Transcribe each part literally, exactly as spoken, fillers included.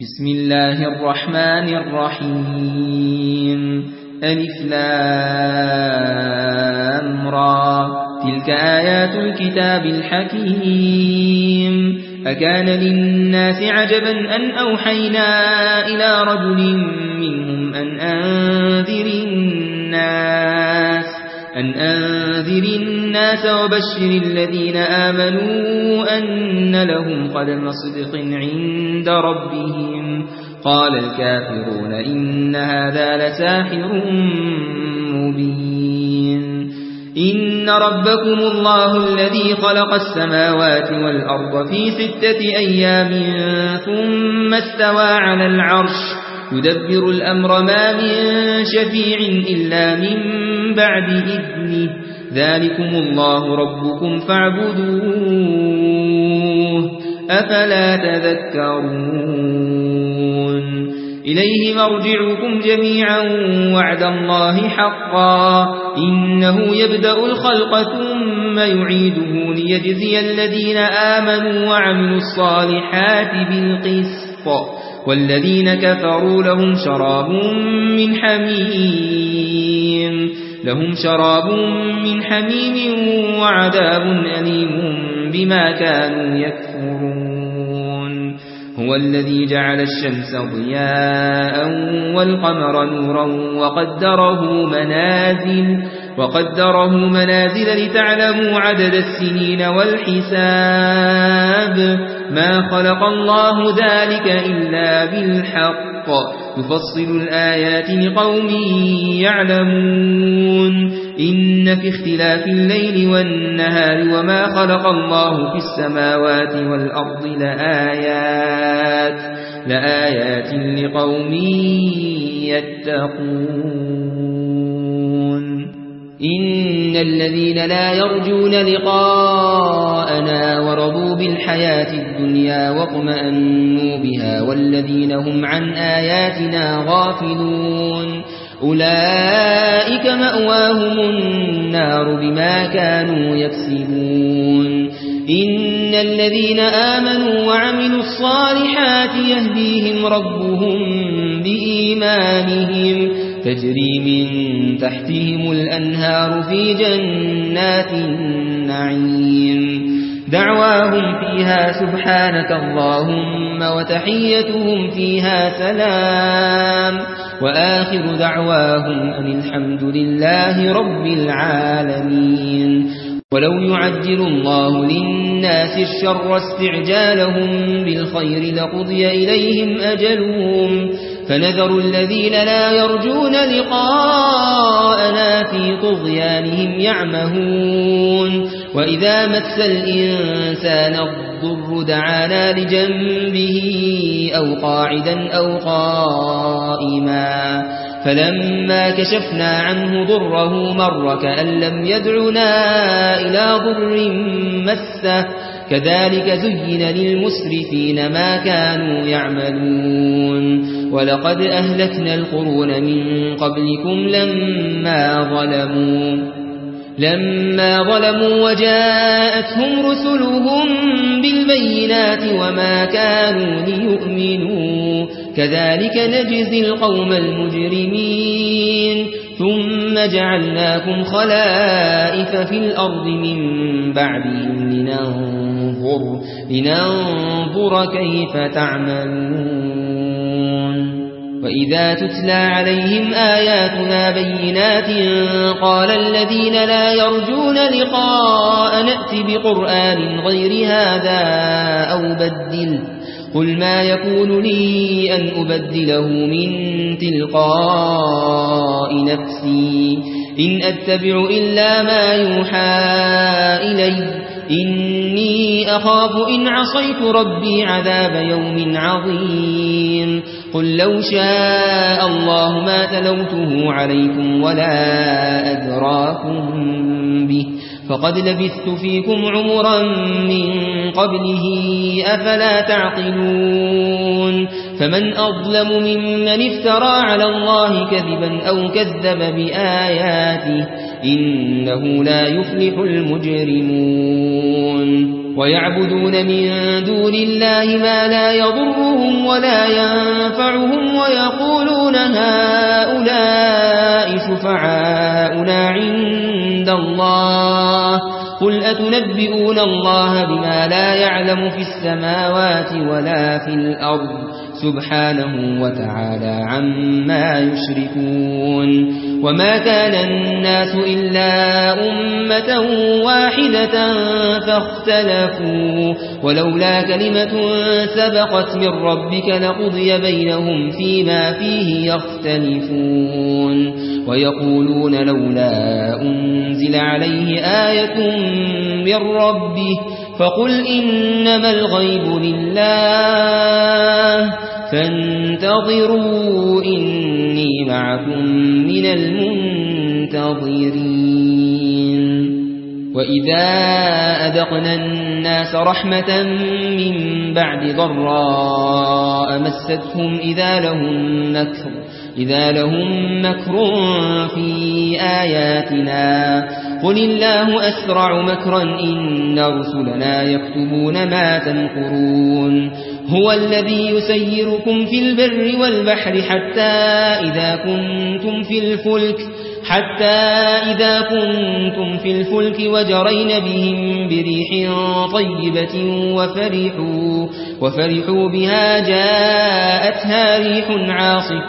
بسم الله الرحمن الرحيم ألف لام را تلك آيات الكتاب الحكيم أكان للناس عجبا أن أوحينا إلى رجل منهم أن أنذر الناس أن أنذر الناس وبشر الذين آمنوا أن لهم قدم صدق عند ربهم قال الكافرون إن هذا لساحر مبين إن ربكم الله الذي خلق السماوات والأرض في ستة أيام ثم استوى على العرش يدبر الأمر ما من شفيع إلا من بعد إذنه ذلكم الله ربكم فاعبدوه أفلا تذكرون إليه مرجعكم جميعا وعد الله حقا إنه يبدأ الخلق ثم يعيده ليجزي الذين آمنوا وعملوا الصالحات بالقسط والذين كفروا لهم شراب من حميم لهم شراب من حميم وعذاب أليم بما كانوا يكفرون هو الذي جعل الشمس ضياء والقمر نورا وقدره منازل وقدره منازل لتعلموا عدد السنين والحساب ما خلق الله ذلك إلا بالحق يفصل الآيات لقوم يعلمون إن في اختلاف الليل والنهار وما خلق الله في السماوات والأرض لآيات لآيات لقوم يتقون إن الذين لا يرجون لقاءنا ورضوا بالحياة الدنيا واطمأنوا بها والذين هم عن آياتنا غافلون أولئك مأواهم النار بما كانوا يكسبون إن الذين آمنوا وعملوا الصالحات يهديهم ربهم بإيمانهم تجري من تحتهم الأنهار في جنات النعيم دعواهم فيها سبحانك اللهم وتحيتهم فيها سلام وآخر دعواهم أن الحمد لله رب العالمين ولو يعجل الله للناس الشر استعجالهم بالخير لقضي إليهم أجلهم فنذر الذين لا يرجون لقاءنا في طغيانهم يعمهون وإذا مس الإنسان الضر دعانا لجنبه أو قاعدا أو قائما فلما كشفنا عنه ضره مر كأن لم يدعنا إلى ضر مسه كذلك زين للمسرفين ما كانوا يعملون ولقد أهلكنا القرون من قبلكم لما ظلموا لما ظلموا وجاءتهم رسلهم بالبينات وما كانوا ليؤمنوا كذلك نجزي القوم المجرمين ثم جعلناكم خلائف في الأرض من بعدهم لننظر, لننظر كيف تعملون وإذا تتلى عليهم آياتنا بينات قال الذين لا يرجون لقاء نأت بقرآن غير هذا أو بدل قل ما يكون لي أن أبدله من تلقاء نفسي إن أتبع إلا ما يوحى إلي إني أخاف إن عصيت ربي عذاب يوم عظيم قل لو شاء الله ما تلوته عليكم ولا أدراكم به فقد لبثت فيكم عمرا من قبله أفلا تعقلون فمن أظلم ممن افترى على الله كذبا أو كذب بآياته إنه لا يفلح المجرمون ويعبدون من دون الله ما لا يضرهم ولا ينفعهم ويقولون هؤلاء شفعاؤنا عند الله قل أتنبئون الله بما لا يعلم في السماوات ولا في الأرض سبحانه وتعالى عما يشركون وما كان الناس إلا أمة واحدة فاختلفوا ولولا كلمة سبقت من ربك لقضي بينهم فيما فيه يختلفون ويقولون لولا أنزل عليه آية من ربه فقل إنما الغيب لله فانتظروا إني معكم من المنتظرين وإذا أذقنا الناس رحمة من بعد ضراء مستهم إذا لهم مكر إذا لهم مكر في آياتنا قل الله أسرع مكرا إن رسلنا يكتبون ما تمكرون هو الذي يسيركم في البر والبحر حتى إذا كنتم في الفلك حتى إذا كنتم في الفلك وجرين بهم بريح طيبة وفرحوا, وفرحوا بها جاءتها ريح عاصف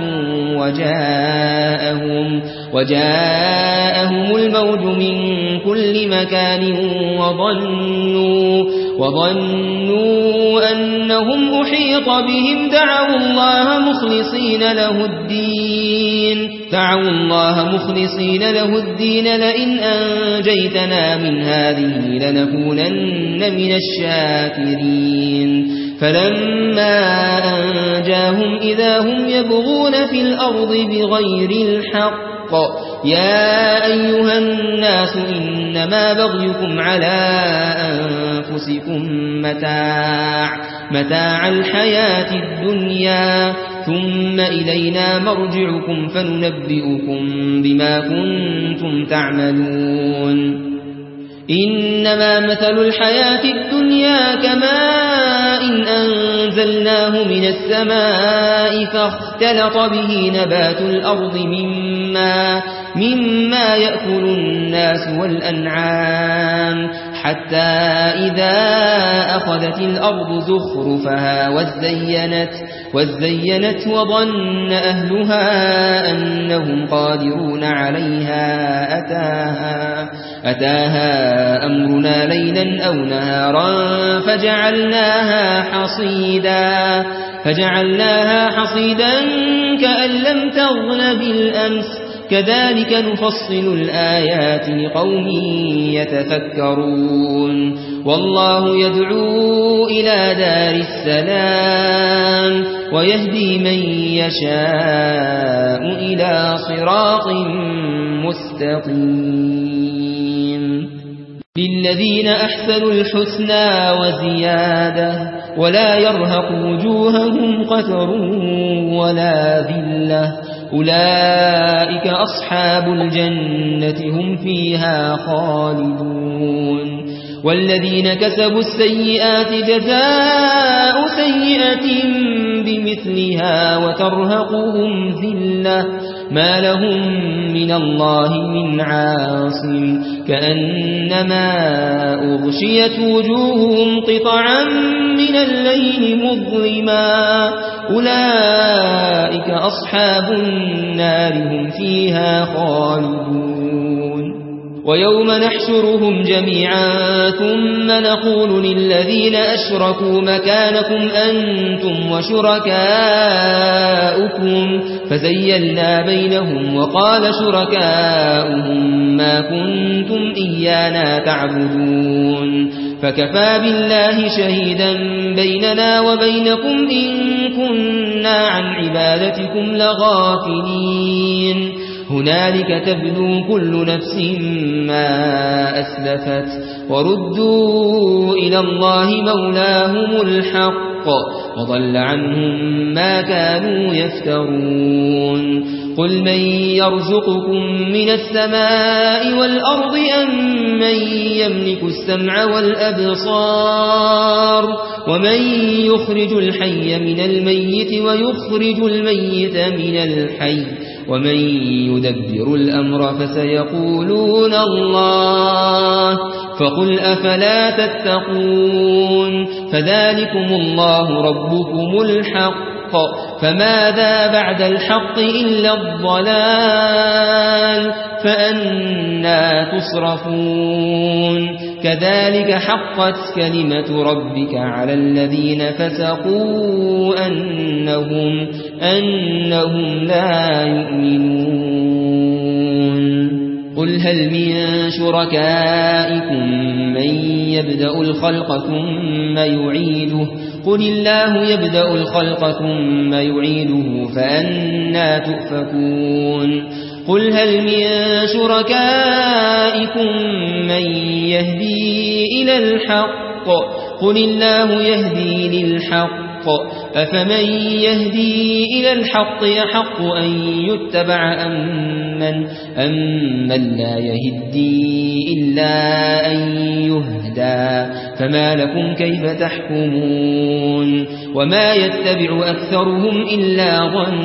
وجاءهم, وجاءهم الموج من كل مكان وظنوا, وظنوا أنهم أحيط بهم دعوا الله مخلصين له الدين دعوا الله مخلصين له الدين لئن أنجيتنا من هذه لنكونن من الشاكرين فلما أنجاهم إذا هم يبغون في الأرض بغير الحق يا أيها الناس إنما بغيكم على أنفسكم متاع متاع الحياة الدنيا ثم إلينا مرجعكم فننبئكم بما كنتم تعملون إنما مثل الحياة الدنيا كماء إن أنزلناه من السماء فاختلط به نبات الأرض مما, مما يأكل الناس والأنعام حتى إذا أخذت الأرض زخرفها وزينت, وزينت وظن أهلها أنهم قادرون عليها أتاها, أتاها أمرنا ليلا أو نهارا فجعلناها حصيدا, فجعلناها حصيدا كأن لم تغن بالأمس كذلك نفصل الآيات لقوم يتفكرون والله يدعو إلى دار السلام ويهدي من يشاء إلى صراط مستقيم للذين أحسنوا الحسنى وزيادة ولا يرهق وجوههم قتر ولا ذلة أولئك أصحاب الجنة هم فيها خالدون والذين كسبوا السيئات جزاء سيئة بمثلها وترهقهم ذلة ما لهم من الله من عاصم كأنما أغشيت وجوههم قطعا من الليل مظلما أولئك أصحاب النار هم فيها خالدون ويوم نحشرهم جميعا ثم نقول للذين أشركوا مكانكم أنتم وشركاؤكم فزيلنا بينهم وقال شركاؤهم ما كنتم إيانا تعبدون فكفى بالله شهيدا بيننا وبينكم إن كنا عن عبادتكم لغافلين هنالك تبلو كل نفس ما أسلفت وردوا إلى الله مولاهم الحق وضل عنهم ما كانوا يفترون قل من يرزقكم من السماء والأرض أم من يملك السمع والأبصار ومن يخرج الحي من الميت ويخرج الميت من الحي ومن يدبر الأمر فسيقولون الله فقل أفلا تتقون فذلكم الله ربكم الحق فماذا بعد الحق إلا الضلال فأنى تصرفون كذلك حقت كلمة ربك على الذين فسقوا أنهم, أنهم لا يؤمنون قل هل من شركائكم من يبدأ الخلق ثم يعيده قل الله يبدأ الخلق ثم يعيده فأنى تؤفكون قل هل من شركائكم من يهدي إلى الحق قل الله يهدي للحق أفمن يهدي إلى الحق يحق أن يتبع أمن, أمن لا يهدي إلا أن يهدى فما لكم كيف تحكمون وما يتبع أكثرهم إلا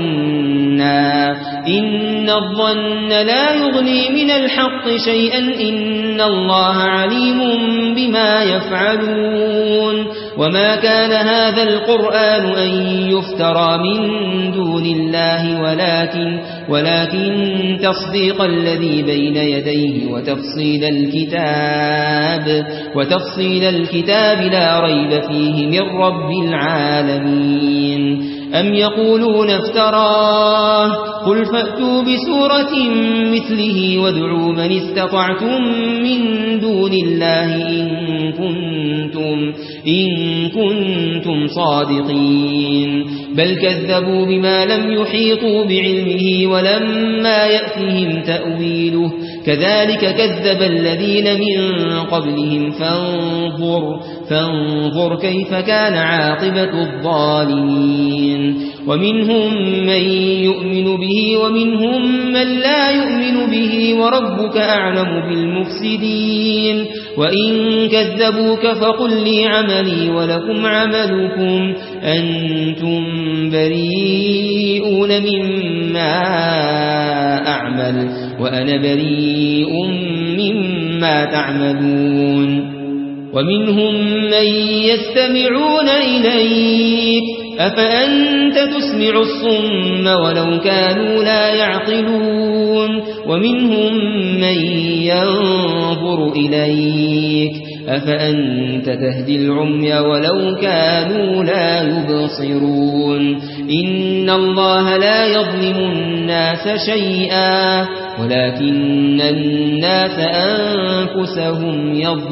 ظنا إن الظن لا يغني من الحق شيئا إن الله عليم بما يفعلون وما كان هذا القرآن أن يفترى من دون الله ولكن, ولكن تصديق الذي بين يديه وتفصيل الكتاب, وتفصيل الكتاب لا ريب فيه من رب العالمين أم يقولون افتراه قل فأتوا بسورة مثله وادعوا من استطعتم من دون الله إن كنتم, إن كنتم صادقين بل كذبوا بما لم يحيطوا بعلمه ولما يأتهم تأويله كذلك كذب الذين من قبلهم فانظر, فانظر كيف كان عاقبة الظالمين ومنهم من يؤمن به ومنهم من لا يؤمن به وربك أعلم بالمفسدين وإن كذبوك فقل لي عملي ولكم عملكم أنتم بريئون مما أعمل وأنا بريء مما تعملون ومنهم من يستمعون إليك أفأنت تسمع الصم ولو كانوا لا يعقلون ومنهم من ينظر إليك أفأنت تهدي العمي ولو كانوا لا يبصرون إن الله لا يظلم الناس شيئا ولكن الناس أنفسهم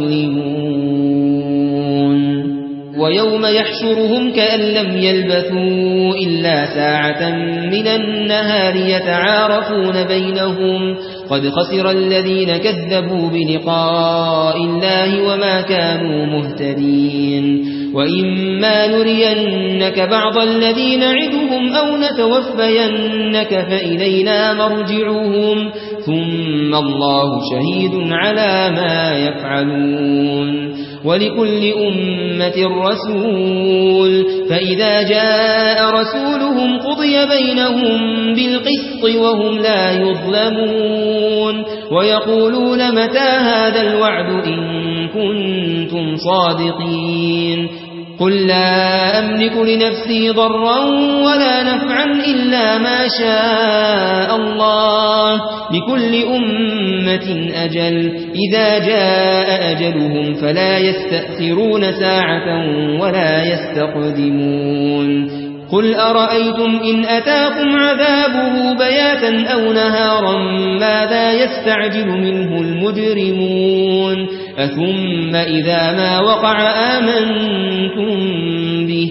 يظلمون ويوم يحشرهم كأن لم يلبثوا إلا ساعة من النهار يتعارفون بينهم قد خسر الذين كذبوا بلقاء الله وما كانوا مهتدين وإما نرينك بعض الذين نعدهم أو نتوفينك فإلينا مرجعهم ثم الله شهيد على ما يفعلون ولكل أمة رسول فإذا جاء رسولهم قضي بينهم بالقسط وهم لا يظلمون ويقولون متى هذا الوعد إن كنتم صادقين قل لا أملك لنفسي ضرا ولا نفعا إلا ما شاء الله لكل أمة أجل إذا جاء أجلهم فلا يستأخرون ساعة ولا يستقدمون قل أرأيتم إن أتاكم عذابه بياتا أو نهارا ماذا يستعجل منه المجرمون أثم إذا ما وقع آمنتم به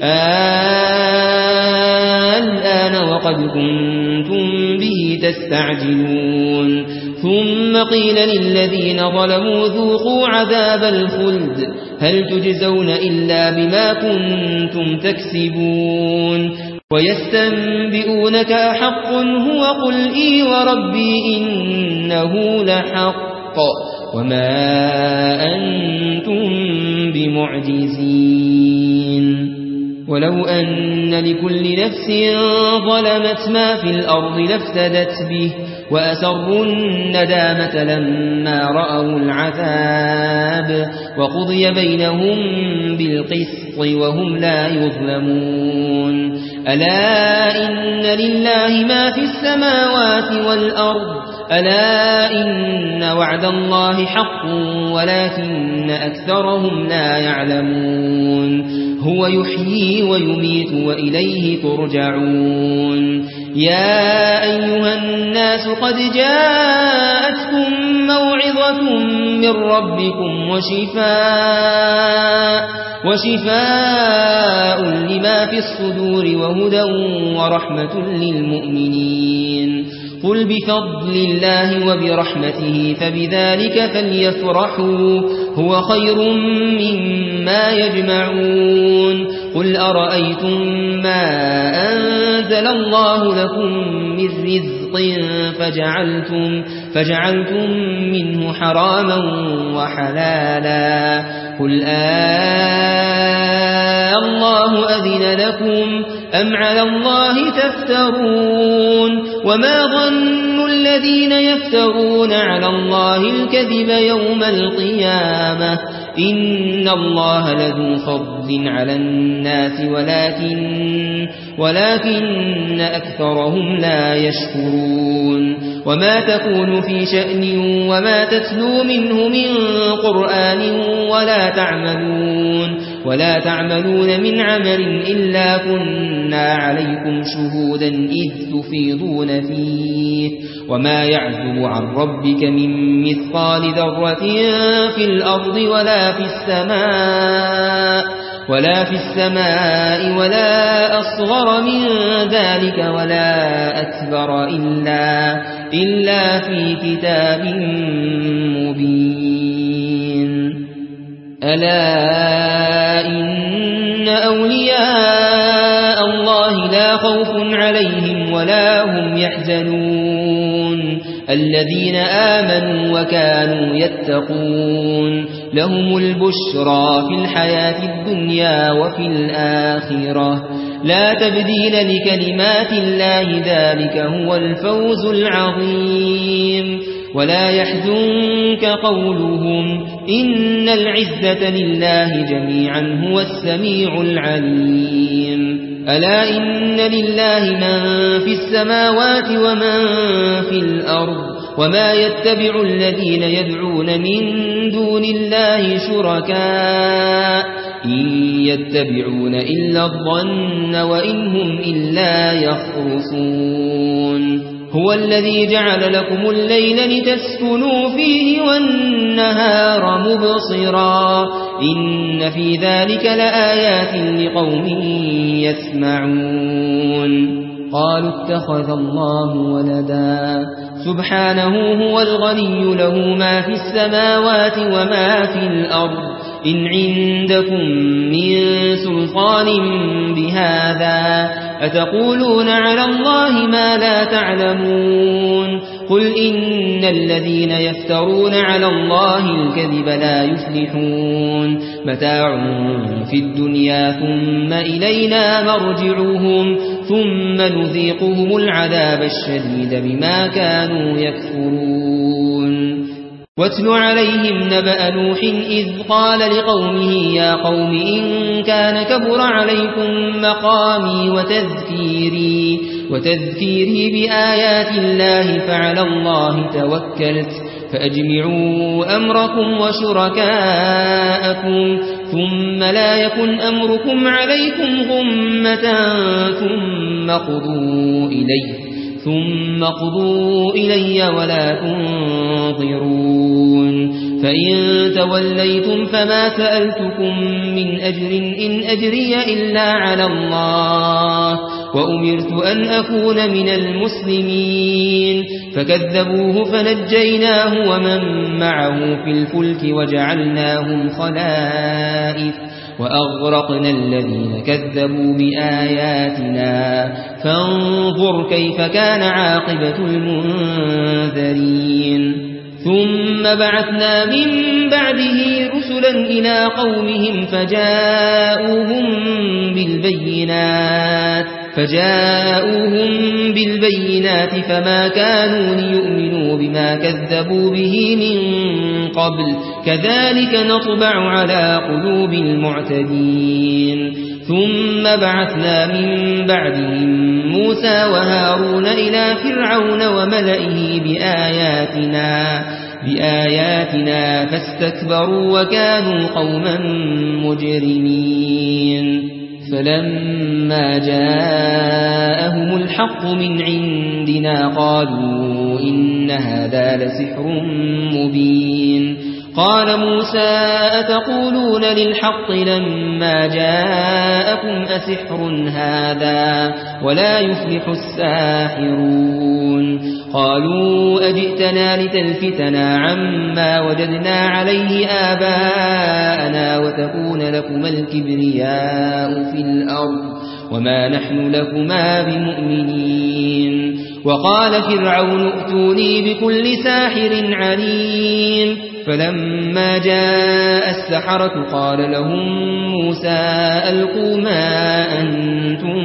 الآن وقد كنتم به تستعجلون ثم قيل للذين ظلموا ذوقوا عذاب الخلد هل تجزون إلا بما كنتم تكسبون ويستنبئونك أحق هو قل إي وربي إنه لحق وما أنتم بمعجزين ولو أن لكل نفس ظلمت ما في الأرض لافتدت به وأسروا الندامة لما رأوا العذاب وقضي بينهم بالقسط وهم لا يظلمون ألا إن لله ما في السماوات والأرض ألا إن وعد الله حق ولكن أكثرهم لا يعلمون هو يحيي ويميت وإليه ترجعون يا أيها الناس قد جاءتكم موعظة من ربكم وشفاء وشفاء لما في الصدور وهدى ورحمة للمؤمنين قل بفضل الله وبرحمته فبذلك فليفرحوا هو خير مما يجمعون قل أرأيتم ما أنزل الله لكم من رزق فجعلتم, فجعلتم منه حراما وحلالا قل آه الله أذن لكم أم على الله تفترون وما ظن الذين يفترون على الله الكذب يوم القيامة إن الله لذو فضل على الناس ولكن, ولكن أكثرهم لا يشكرون وما تكون في شأن وما تتلو منه من قرآن ولا تعملون ولا تعملون من عمل إلا كنا عليكم شهودا إذ تفيضون فيه وما يعزب عن ربك من مثقال ذرة في الأرض ولا في السماء ولا في السماء ولا أصغر من ذلك ولا أكبر إلا, إلا في كتاب مبين ألا إن أولياء الله لا خوف عليهم ولا هم يحزنون الذين آمنوا وكانوا يتقون لهم البشرى في الحياة الدنيا وفي الآخرة لا تبديل لكلمات الله ذلك هو الفوز العظيم ولا يحزنك قولهم إن العزة لله جميعا هو السميع العليم ألا إن لله من في السماوات ومن في الأرض وما يتبع الذين يدعون من دون الله شركاء إن يتبعون إلا الظن وإن هم إلا يخرصون هو الذي جعل لكم الليل لتسكنوا فيه والنهار مبصرا إن في ذلك لآيات لقوم يسمعون قالوا اتخذ الله ولدا سبحانه هو الغني له ما في السماوات وما في الأرض إن عندكم من سلطان بهذا أتقولون على الله ما لا تعلمون قل إن الذين يفترون على الله الكذب لا يفلحون متاع في الدنيا ثم إلينا مرجعهم ثم نذيقهم العذاب الشديد بما كانوا يكفرون واتل عليهم نبأ نوح إذ قال لقومه يا قوم إن كان كبر عليكم مقامي وتذكيري, وتذكيري بآيات الله فعلى الله توكلت فأجمعوا أمركم وشركاءكم ثم لا يكن أمركم عليكم غمة ثم قضوا إليه ثم قضوا إلي ولا تنظرون فإن توليتم فما سألتكم من أجر إن أجري إلا على الله وأمرت أن أكون من المسلمين فكذبوه فنجيناه ومن معه في الفلك وجعلناهم خلائف وأغرقنا الذين كذبوا بآياتنا فانظر كيف كان عاقبة المنذرين ثم بعثنا من بعده رسلا إلى قومهم فجاءوهم بالبينات فجاءوهم بالبينات فما كانوا ليؤمنوا بما كذبوا به من قبل كذلك نطبع على قلوب المعتدين ثم بعثنا من بعدهم موسى وهارون إلى فرعون وملئه بآياتنا بآياتنا فاستكبروا وكانوا قوما مجرمين فلما جاءهم الحق من عندنا قالوا إن هذا لسحر مبين قال موسى أتقولون للحق لما جاءكم أسحر هذا ولا يفلح الساحرون قالوا أجئتنا لتلفتنا عما وجدنا عليه آباءنا وتكون لكما الكبرياء في الأرض وما نحن لكما بمؤمنين وقال فرعون ائتوني بكل ساحر عليم فلما جاء السحرة قال لهم موسى ألقوا ما أنتم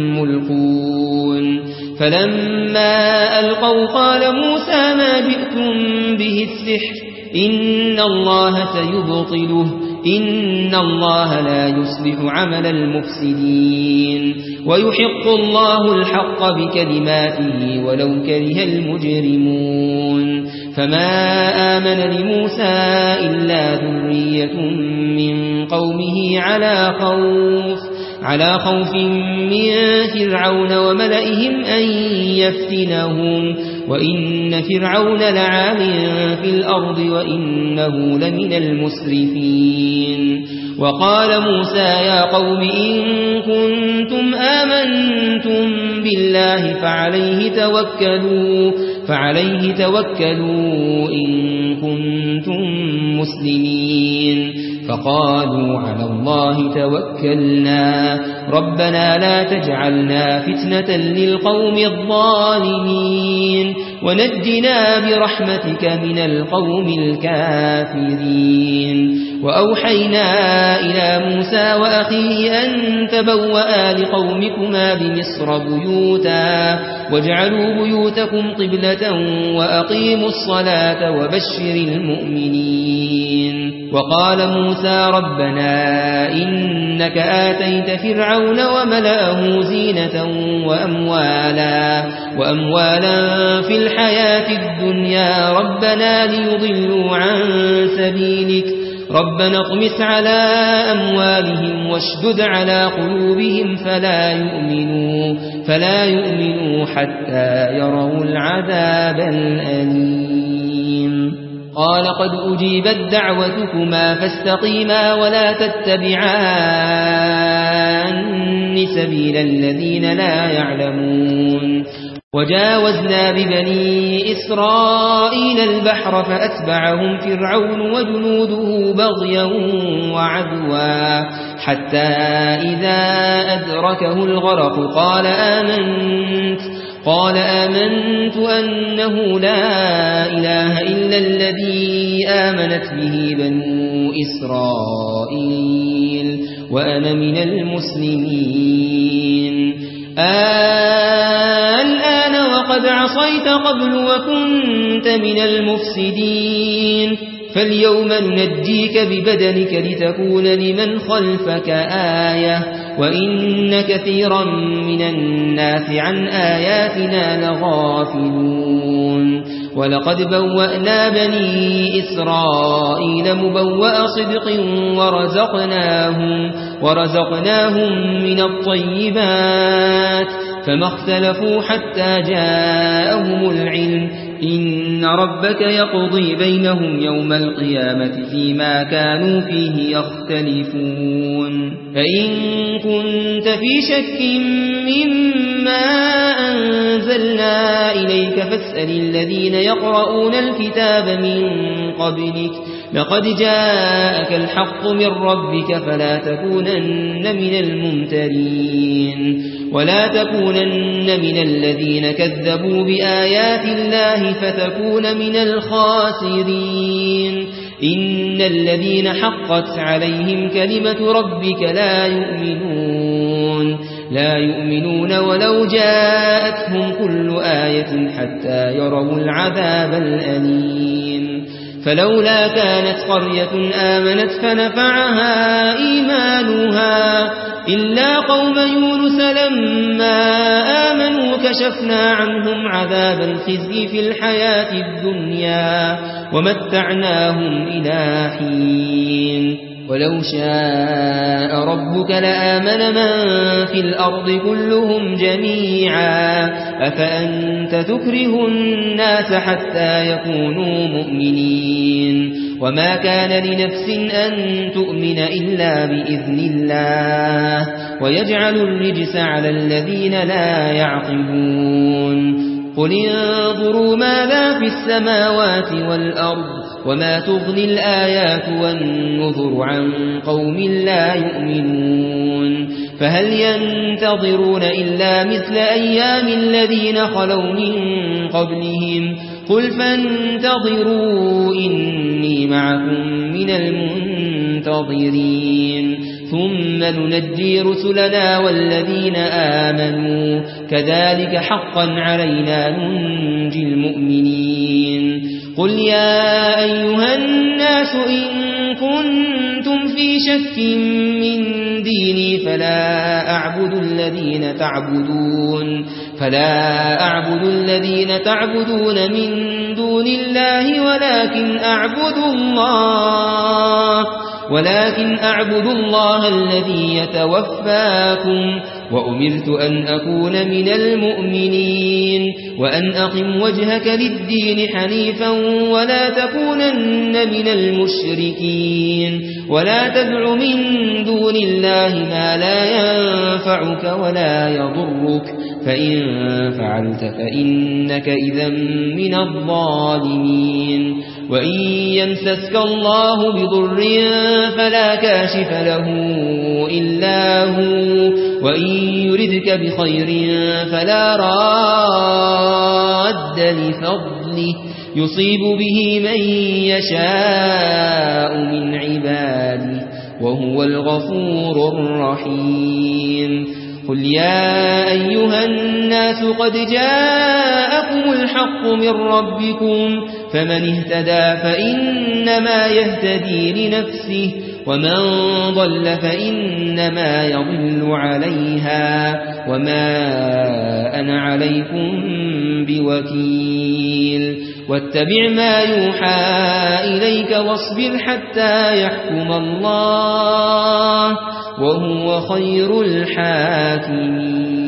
ملقون فلما ألقوا قال موسى ما جئتم به السحر إن الله سيبطله إن الله لا يصلح عمل المفسدين ويحق الله الحق بكلماته ولو كره المجرمون فما آمن لموسى إلا ذرية من قومه على خوف على خوف من فرعون وملئهم أن يفتنهم وإن فرعون لعال في الأرض وإنه لمن المسرفين وقال موسى يا قوم إن كنتم آمنتم بالله فعليه توكلوا فعليه توكلوا إن كنتم مسلمين فقالوا على الله توكلنا ربنا لا تجعلنا فتنة للقوم الظالمين ونجنا برحمتك من القوم الكافرين وأوحينا إلى موسى وأخيه أن تبوأ لقومكما بمصر بيوتا واجعلوا بيوتكم قبلة وأقيموا الصلاة وبشر المؤمنين وقال موسى ربنا إنك آتيت فرعون وملأه زينة وأموالا وأموالا في الحياة الدنيا ربنا ليضلوا عن سبيلك ربنا اطمس على أموالهم واشدد على قلوبهم فلا يؤمنوا فلا يؤمنوا حتى يروا العذاب الأليم قال قد أجيبت دعوتكما فاستقيما ولا تتبعان سبيل الذين لا يعلمون وجاوزنا ببني إسرائيل البحر فأتبعهم فرعون وجنوده بغيا وعدوا حتى إذا أدركه الغرق قال آمنت قال آمنت أنه لا إله إلا الذي آمنت به بنو إسرائيل وأنا من المسلمين الآن وقد عصيت قبل وكنت من المفسدين فاليوم ننجيك ببدنك لتكون لمن خلفك آية وإن كثيرا من الناس عن آياتنا لغافلون ولقد بوأنا بني إسرائيل مبوأ صدق ورزقناهم, ورزقناهم من الطيبات فما اختلفوا حتى جاءهم العلم إن ربك يقضي بينهم يوم القيامة فيما كانوا فيه يختلفون فإن كنت في شك مما أنزلنا إليك فاسأل الذين يقرؤون الكتاب من قبلك لقد جاءك الحق من ربك فلا تكونن من الممترين ولا تكونن من الذين كذبوا بآيات الله فتكون من الخاسرين إن الذين حقت عليهم كلمة ربك لا يؤمنون لا يؤمنون ولو جاءتهم كل آية حتى يروا العذاب الأليم فلولا كانت قرية آمنت فنفعها إيمانها إلا قوم يونس لما آمنوا كشفنا عنهم عذاب الخزي في الحياة الدنيا ومتعناهم إلى حين ولو شاء ربك لآمن من في الأرض كلهم جميعا أفأنت تكره الناس حتى يكونوا مؤمنين وما كان لنفس أن تؤمن إلا بإذن الله ويجعل الرجس على الذين لا يعقلون قل انظروا ماذا في السماوات والأرض وما تغني الآيات والنذر عن قوم لا يؤمنون فهل ينتظرون إلا مثل أيام الذين خلوا من قبلهم قل فانتظروا إني معكم من المنتظرين ثم ننجي رسلنا والذين آمنوا كذلك حقا علينا ننجي المؤمنين قل يا أيها الناس إن كنتم في شك من ديني فلا أعبد الذين تعبدون فلا أعبد الذين تعبدون من دون الله ولكن أعبد الله ولكن أعبد الله الذي يتوفاكم وأمرت أن أكون من المؤمنين وأن أقم وجهك للدين حنيفا ولا تكونن من المشركين ولا تدع من دون الله ما لا ينفعك ولا يضرك فإن فعلت فإنك إذا من الظالمين وإن يمسسك الله بضر فلا كاشف له إلا هو وإن يردك بخير فلا راد لفضله يصيب به من يشاء من عباده وهو الغفور الرحيم قل يا أيها الناس قد جاءكم الحق من ربكم فمن اهتدى فإنما يهتدي لنفسه ومن ضل فإنما يضل عليها وما أنا عليكم بوكيل واتبع ما يوحى إليك واصبر حتى يحكم الله وهو خير الحاكمين